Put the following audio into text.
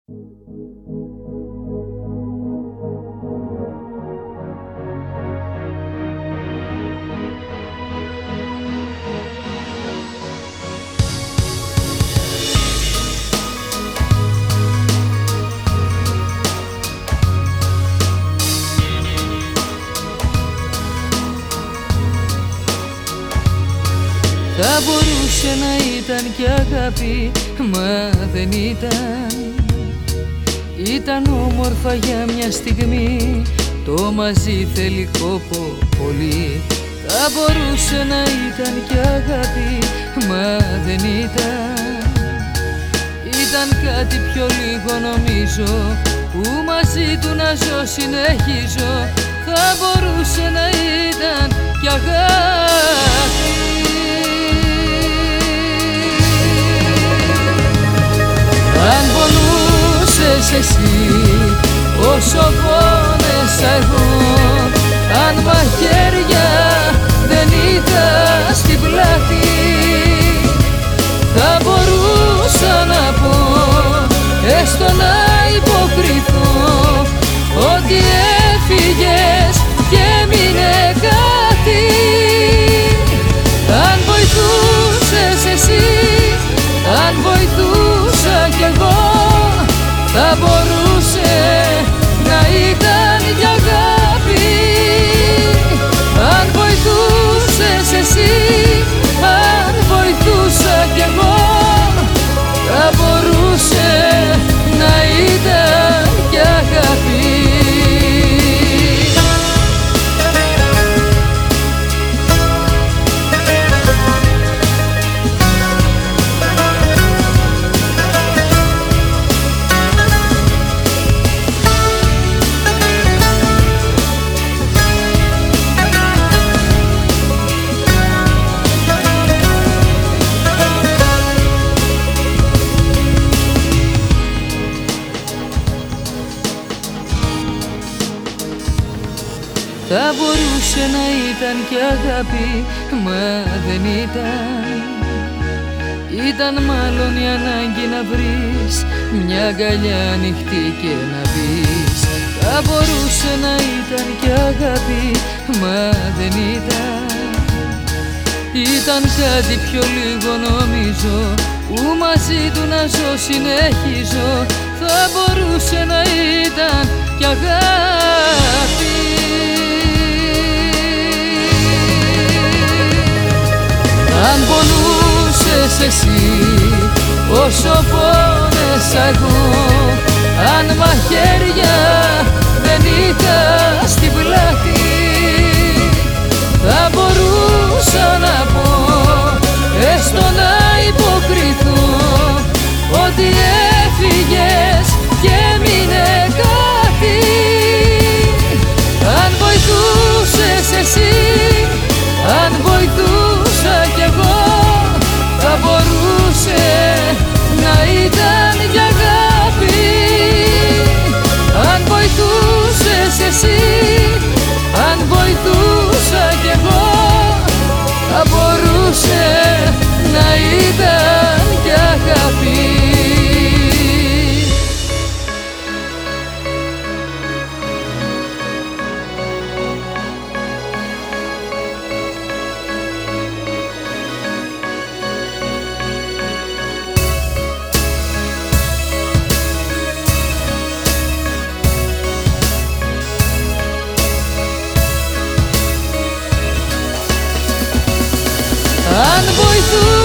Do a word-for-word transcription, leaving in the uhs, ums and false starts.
Θα μπορούσε να ήταν κι αγάπη, μα δεν ήταν. Ήταν όμορφα για μια στιγμή, το μαζί θέλει κόπο πολύ. Θα μπορούσε να ήταν κι αγάπη, μα δεν ήταν. Ήταν κάτι πιο λίγο νομίζω, που μαζί του να ζω συνεχίζω. Θα μπορούσε να ήταν κι αγάπη. Αν πονούσες εσύ όσο πόνεσα εγώ, αν μαχαίρια δεν είχα στην πλάτη, θα μπορούσα να πω, έστω να υποκριθώ, ότι έφυγες και έμεινε κάτι. Αν βοηθούσες εσύ, αν βοηθούσα κι εγώ, θα μπορούσε να ήταν για αγάπη. Αν βοηθούσες εσύ, αν βοηθούσα κι εγώ, θα μπορούσε να ήταν για αγάπη. Θα μπορούσε να ήταν κι αγάπη, μα δεν ήταν. Ήταν μάλλον η ανάγκη να βρεις μια αγκαλιά ανοιχτή και να πεις. Θα μπορούσε να ήταν κι αγάπη, μα δεν ήταν. Ήταν κάτι πιο λίγο νομίζω, που μαζί του να ζω συνεχίζω. Θα μπορούσε να ήταν κι αγάπη. Αν πονούσες εσύ όσο πόνεσα εγώ, αν μαχαίρια δεν είχα στην πλάτη, θα μπορούσα να πω, έστω να υποκριθώ, ότι έφυγες και έμεινε κάτι. Αν βοηθούσες εσύ, αν βοηθούσα κι εγώ, θα μπορούσε να ήταν για αγάπη. Αν βοηθούσες εσύ, αν βοηθούσα κι εγώ, θα μπορούσε να ήταν για αγάπη. Αν βοηθούς